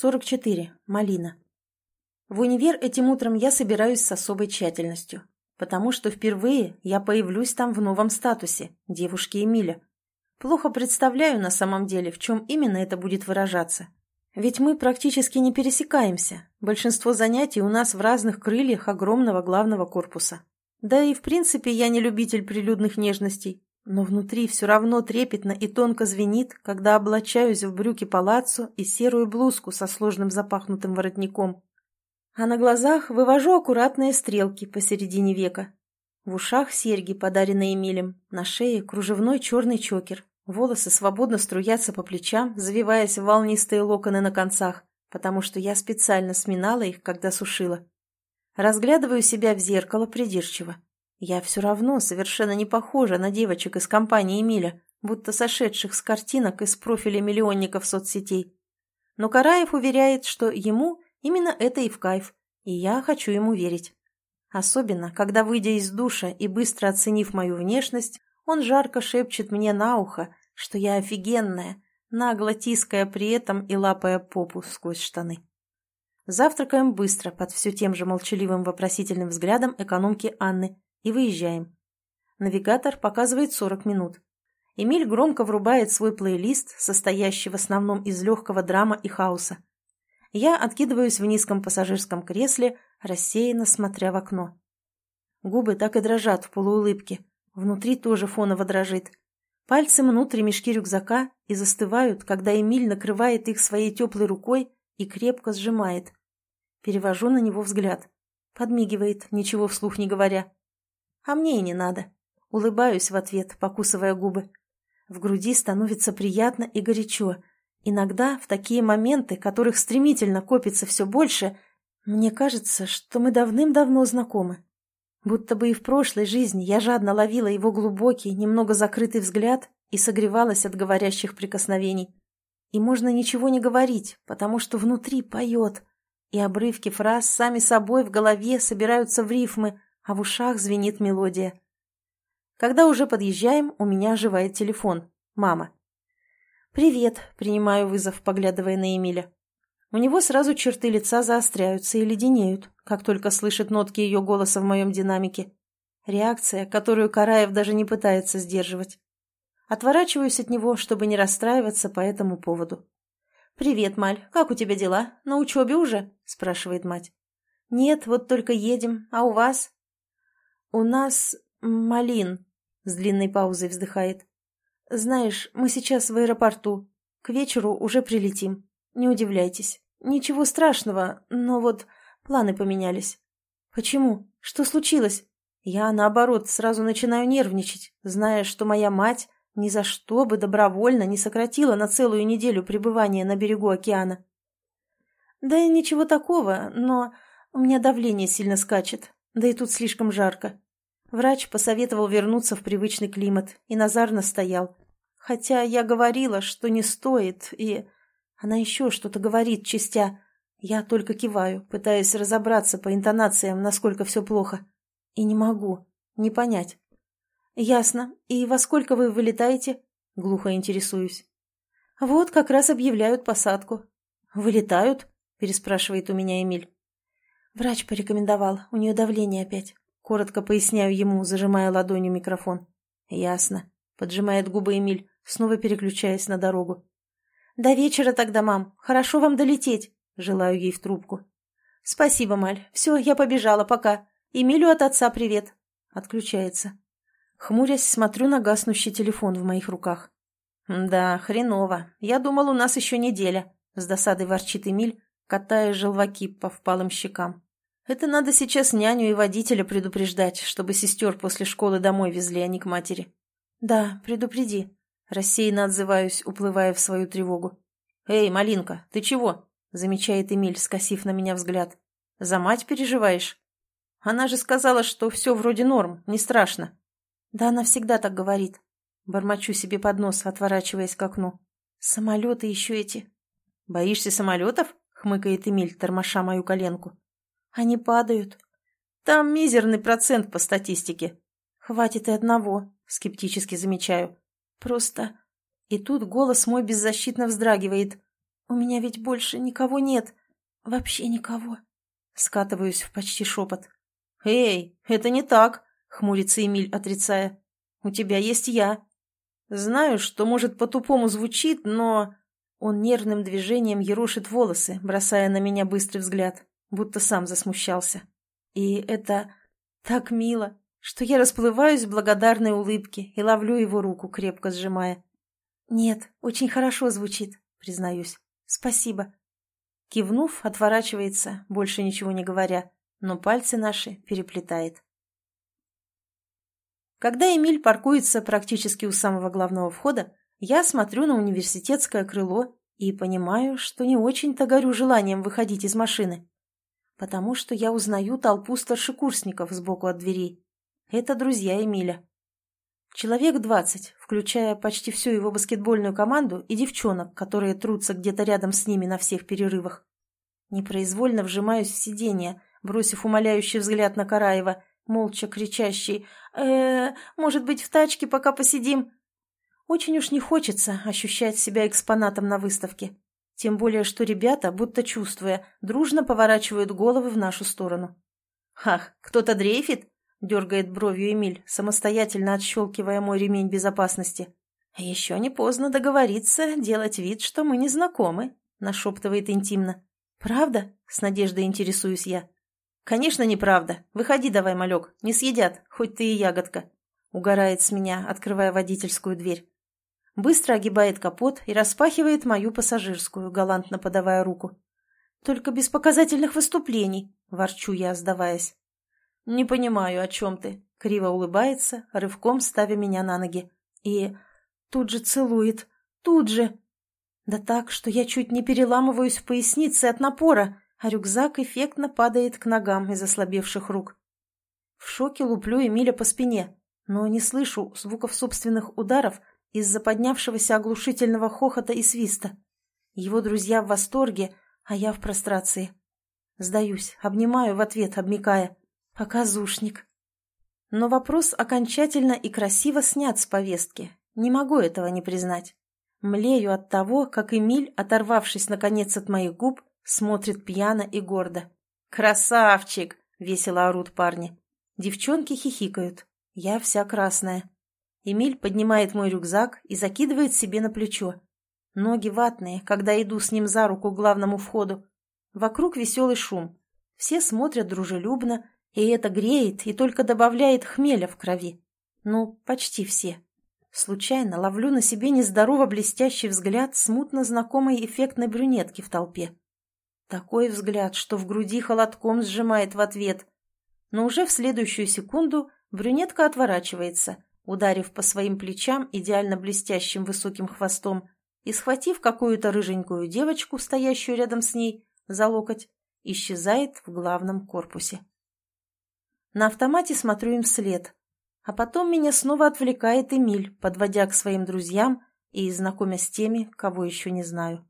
44. Малина. В универ этим утром я собираюсь с особой тщательностью, потому что впервые я появлюсь там в новом статусе – девушки Эмиля. Плохо представляю на самом деле, в чем именно это будет выражаться. Ведь мы практически не пересекаемся, большинство занятий у нас в разных крыльях огромного главного корпуса. Да и в принципе я не любитель прилюдных нежностей, но внутри все равно трепетно и тонко звенит, когда облачаюсь в брюки палаццо и серую блузку со сложным запахнутым воротником. А на глазах вывожу аккуратные стрелки посередине века. В ушах серьги, подаренные Эмилем, на шее кружевной черный чокер. Волосы свободно струятся по плечам, завиваясь в волнистые локоны на концах, потому что я специально сминала их, когда сушила. Разглядываю себя в зеркало придирчиво. Я все равно совершенно не похожа на девочек из компании Эмиля, будто сошедших с картинок из профиля миллионников соцсетей. Но Караев уверяет, что ему именно это и в кайф, и я хочу ему верить. Особенно, когда, выйдя из душа и быстро оценив мою внешность, он жарко шепчет мне на ухо, что я офигенная, нагло тиская при этом и лапая попу сквозь штаны. Завтракаем быстро под все тем же молчаливым вопросительным взглядом экономки Анны и выезжаем. Навигатор показывает 40 минут. Эмиль громко врубает свой плейлист, состоящий в основном из легкого драма и хаоса. Я откидываюсь в низком пассажирском кресле, рассеянно смотря в окно. Губы так и дрожат в полуулыбке, внутри тоже фоново дрожит. Пальцы мнут ремешки рюкзака и застывают, когда Эмиль накрывает их своей теплой рукой и крепко сжимает. Перевожу на него взгляд. Подмигивает, ничего вслух не говоря. А мне и не надо. Улыбаюсь в ответ, покусывая губы. В груди становится приятно и горячо. Иногда, в такие моменты, которых стремительно копится все больше, мне кажется, что мы давным-давно знакомы. Будто бы и в прошлой жизни я жадно ловила его глубокий, немного закрытый взгляд и согревалась от говорящих прикосновений. И можно ничего не говорить, потому что внутри поет, и обрывки фраз сами собой в голове собираются в рифмы, а в ушах звенит мелодия. Когда уже подъезжаем, у меня оживает телефон. Мама. «Привет», — принимаю вызов, поглядывая на Эмиля. У него сразу черты лица заостряются и леденеют, как только слышит нотки ее голоса в моем динамике. Реакция, которую Караев даже не пытается сдерживать. Отворачиваюсь от него, чтобы не расстраиваться по этому поводу. «Привет, Маль, как у тебя дела? На учебе уже?» – спрашивает мать. «Нет, вот только едем. А у вас?» «У нас... Малин», – с длинной паузой вздыхает. «Знаешь, мы сейчас в аэропорту. К вечеру уже прилетим. Не удивляйтесь. Ничего страшного, но вот планы поменялись». «Почему? Что случилось?» Я, наоборот, сразу начинаю нервничать, зная, что моя мать ни за что бы добровольно не сократила на целую неделю пребывания на берегу океана. «Да и ничего такого, но у меня давление сильно скачет, да и тут слишком жарко. Врач посоветовал вернуться в привычный климат, и Назар настоял. Хотя я говорила, что не стоит, и... Она еще что-то говорит, чистя. Я только киваю, пытаясь разобраться по интонациям, насколько все плохо. И не могу, не понять. «Ясно. И во сколько вы вылетаете?» — глухо интересуюсь. «Вот как раз объявляют посадку». «Вылетают?» — переспрашивает у меня Эмиль. «Врач порекомендовал, у нее давление опять». Коротко поясняю ему, зажимая ладонью микрофон. «Ясно», — поджимает губы Эмиль, снова переключаясь на дорогу. «До вечера тогда, мам. Хорошо вам долететь», — желаю ей в трубку. «Спасибо, Маль. Все, я побежала, пока. Эмилю от отца привет». Отключается. Хмурясь, смотрю на гаснущий телефон в моих руках. «Да, хреново. Я думал, у нас еще неделя», — с досадой ворчит Эмиль, катая желваки по впалым щекам. «Это надо сейчас няню и водителя предупреждать, чтобы сестер после школы домой везли, а не к матери». «Да, предупреди», — рассеянно отзываюсь, уплывая в свою тревогу. «Эй, Малинка, ты чего?» — замечает Эмиль, скосив на меня взгляд. «За мать переживаешь? Она же сказала, что все вроде норм, не страшно». «Да она всегда так говорит». Бормочу себе под нос, отворачиваясь к окну. «Самолеты еще эти». «Боишься самолетов?» — хмыкает Эмиль, тормоша мою коленку. «Они падают». «Там мизерный процент по статистике». «Хватит и одного», — скептически замечаю. «Просто...» И тут голос мой беззащитно вздрагивает. У меня ведь больше никого нет. Вообще никого. Скатываюсь в почти шепот. «Эй, это не так!» — хмурится Эмиль, отрицая. «У тебя есть я. Знаю, что, может, по-тупому звучит, но...» Он нервным движением ерошит волосы, бросая на меня быстрый взгляд, будто сам засмущался. И это так мило, что я расплываюсь в благодарной улыбке и ловлю его руку, крепко сжимая. «Нет, очень хорошо звучит», — признаюсь. «Спасибо». Кивнув, отворачивается, больше ничего не говоря, но пальцы наши переплетает. Когда Эмиль паркуется практически у самого главного входа, я смотрю на университетское крыло и понимаю, что не очень-то горю желанием выходить из машины, потому что я узнаю толпу старшекурсников сбоку от дверей. Это друзья Эмиля. Человек 20, включая почти всю его баскетбольную команду и девчонок, которые трутся где-то рядом с ними на всех перерывах. Непроизвольно вжимаюсь в сиденье, бросив умоляющий взгляд на Караева, молча кричащий может быть, в тачке пока посидим?» Очень уж не хочется ощущать себя экспонатом на выставке. Тем более, что ребята, будто чувствуя, дружно поворачивают головы в нашу сторону. «Ах, кто-то дрейфит?» — дергает бровью Эмиль, самостоятельно отщелкивая мой ремень безопасности. «Еще не поздно договориться, делать вид, что мы не знакомы», — нашептывает интимно. «Правда?» — с надеждой интересуюсь я. «Конечно, неправда. Выходи давай, малек, не съедят, хоть ты и ягодка», — угорает с меня, открывая водительскую дверь. Быстро огибает капот и распахивает мою пассажирскую, галантно подавая руку. «Только без показательных выступлений», — ворчу я, сдаваясь. «Не понимаю, о чем ты», — криво улыбается, рывком ставя меня на ноги. И тут же целует, тут же. Да так, что я чуть не переламываюсь в пояснице от напора, а рюкзак эффектно падает к ногам из ослабевших рук. В шоке луплю Эмиля по спине, но не слышу звуков собственных ударов из-за поднявшегося оглушительного хохота и свиста. Его друзья в восторге, а я в прострации. Сдаюсь, обнимаю в ответ, обмякая. Показушник. Но вопрос окончательно и красиво снят с повестки. Не могу этого не признать. Млею от того, как Эмиль, оторвавшись наконец от моих губ, смотрит пьяно и гордо. «Красавчик!» — весело орут парни. Девчонки хихикают. Я вся красная. Эмиль поднимает мой рюкзак и закидывает себе на плечо. Ноги ватные, когда иду с ним за руку к главному входу. Вокруг веселый шум. Все смотрят дружелюбно, и это греет и только добавляет хмеля в крови. Ну, почти все. Случайно ловлю на себе нездорово блестящий взгляд смутно знакомой эффектной брюнетки в толпе. Такой взгляд, что в груди холодком сжимает в ответ. Но уже в следующую секунду брюнетка отворачивается, ударив по своим плечам идеально блестящим высоким хвостом и, схватив какую-то рыженькую девочку, стоящую рядом с ней, за локоть, исчезает в главном корпусе. На автомате смотрю им вслед, а потом меня снова отвлекает Эмиль, подводя к своим друзьям и знакомя с теми, кого еще не знаю.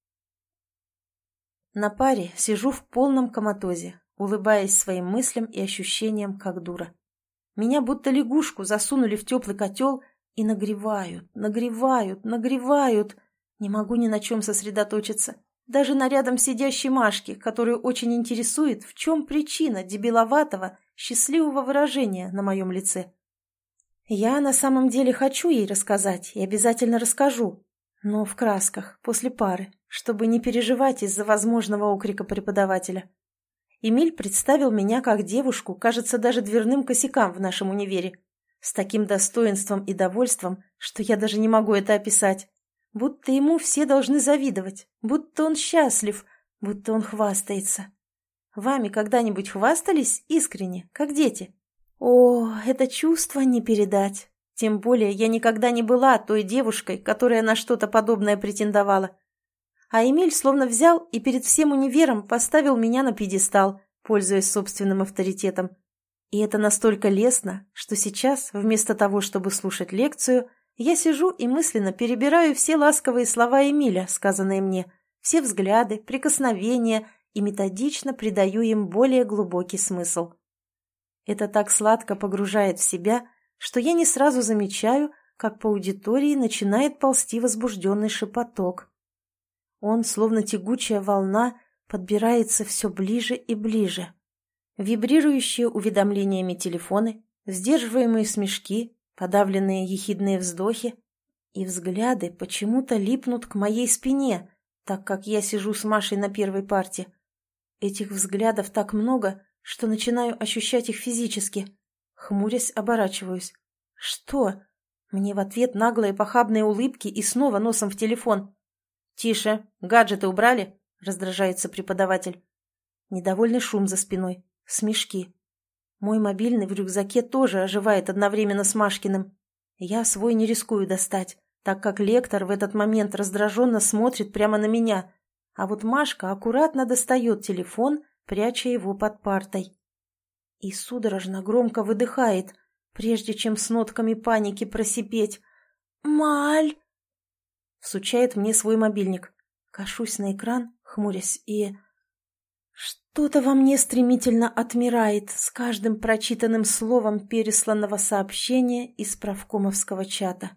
На паре сижу в полном коматозе, улыбаясь своим мыслям и ощущениям, как дура. Меня будто лягушку засунули в теплый котел и нагревают, нагревают, нагревают. Не могу ни на чем сосредоточиться. Даже на рядом сидящей Машке, которую очень интересует, в чем причина дебиловатого, счастливого выражения на моем лице. Я на самом деле хочу ей рассказать и обязательно расскажу, но в красках, после пары, чтобы не переживать из-за возможного окрика преподавателя. Эмиль представил меня как девушку, кажется, даже дверным косякам в нашем универе, с таким достоинством и довольством, что я даже не могу это описать. Будто ему все должны завидовать, будто он счастлив, будто он хвастается. Вами когда-нибудь хвастались искренне, как дети? О, это чувство не передать. Тем более я никогда не была той девушкой, которая на что-то подобное претендовала. А Эмиль словно взял и перед всем универом поставил меня на пьедестал, пользуясь собственным авторитетом. И это настолько лестно, что сейчас, вместо того, чтобы слушать лекцию, я сижу и мысленно перебираю все ласковые слова Эмиля, сказанные мне, все взгляды, прикосновения, и методично придаю им более глубокий смысл. Это так сладко погружает в себя, что я не сразу замечаю, как по аудитории начинает ползти возбужденный шепоток. Он, словно тягучая волна, подбирается все ближе и ближе. Вибрирующие уведомлениями телефоны, сдерживаемые смешки, подавленные ехидные вздохи. И взгляды почему-то липнут к моей спине, так как я сижу с Машей на первой парте. Этих взглядов так много, что начинаю ощущать их физически. Хмурясь, оборачиваюсь. Что? Мне в ответ наглые похабные улыбки и снова носом в телефон. «Тише! Гаджеты убрали?» — раздражается преподаватель. Недовольный шум за спиной. Смешки. Мой мобильный в рюкзаке тоже оживает одновременно с Машкиным. Я свой не рискую достать, так как лектор в этот момент раздраженно смотрит прямо на меня, а вот Машка аккуратно достает телефон, пряча его под партой. И судорожно громко выдыхает, прежде чем с нотками паники просипеть. «Маль!» Всучает мне свой мобильник. Кашусь на экран, хмурясь, и... Что-то во мне стремительно отмирает с каждым прочитанным словом пересланного сообщения из правкомовского чата.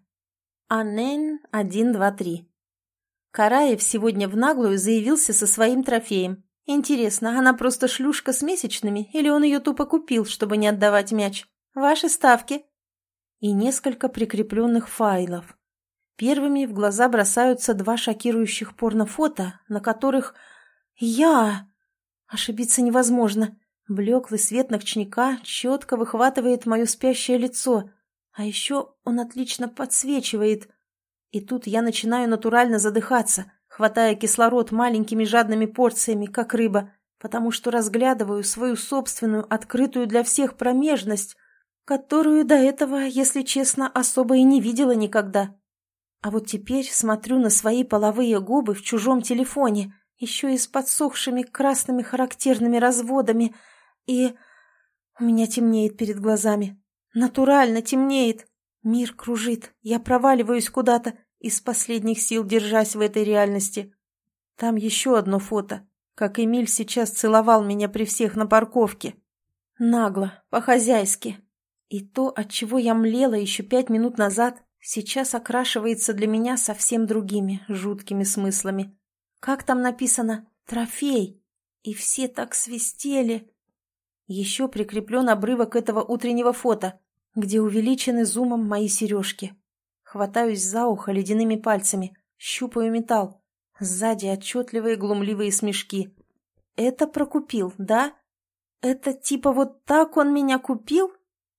Анен 123. Караев сегодня в наглую заявился со своим трофеем. Интересно, она просто шлюшка с месячными, или он ее тупо купил, чтобы не отдавать мяч? Ваши ставки. И несколько прикрепленных файлов. Первыми в глаза бросаются 2 шокирующих порнофото, на которых я... Ошибиться невозможно. Блеклый свет ночника четко выхватывает мое спящее лицо, а еще он отлично подсвечивает. И тут я начинаю натурально задыхаться, хватая кислород маленькими жадными порциями, как рыба, потому что разглядываю свою собственную открытую для всех промежность, которую до этого, если честно, особо и не видела никогда. А вот теперь смотрю на свои половые губы в чужом телефоне, еще и с подсохшими красными характерными разводами, и... У меня темнеет перед глазами. Натурально темнеет. Мир кружит, я проваливаюсь куда-то, из последних сил держась в этой реальности. Там еще одно фото, как Эмиль сейчас целовал меня при всех на парковке. Нагло, по-хозяйски. И то, от чего я млела еще 5 минут назад, сейчас окрашивается для меня совсем другими, жуткими смыслами. Как там написано? Трофей. И все так свистели. Еще прикреплен обрывок этого утреннего фото, где увеличены зумом мои сережки. Хватаюсь за ухо ледяными пальцами, щупаю металл. Сзади отчетливые глумливые смешки. Это прокупил, да? Это типа вот так он меня купил?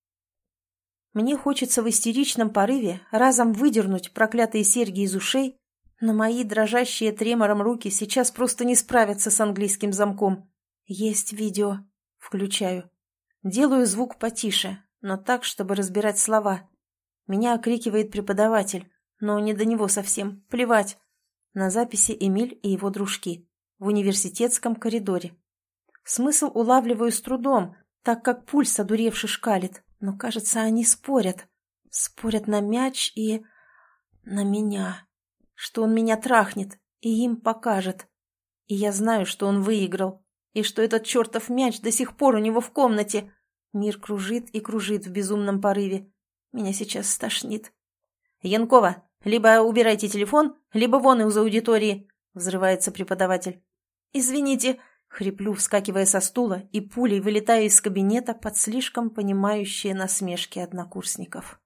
Мне хочется в истеричном порыве разом выдернуть проклятые серьги из ушей, но мои дрожащие тремором руки сейчас просто не справятся с английским замком. Есть видео. Включаю. Делаю звук потише, но так, чтобы разбирать слова. Меня окрикивает преподаватель, но не до него совсем, плевать. На записи Эмиль и его дружки. В университетском коридоре. Смысл улавливаю с трудом, так как пульс одуревший шкалит, но, кажется, они спорят. Спорят на мяч и... на меня. Что он меня трахнет и им покажет. И я знаю, что он выиграл, и что этот чертов мяч до сих пор у него в комнате. Мир кружит и кружит в безумном порыве. Меня сейчас стошнит. «Янкова, либо убирайте телефон, либо вон из аудитории», — взрывается преподаватель. «Извините», — хриплю, вскакивая со стула и пулей вылетаю из кабинета под слишком понимающие насмешки однокурсников.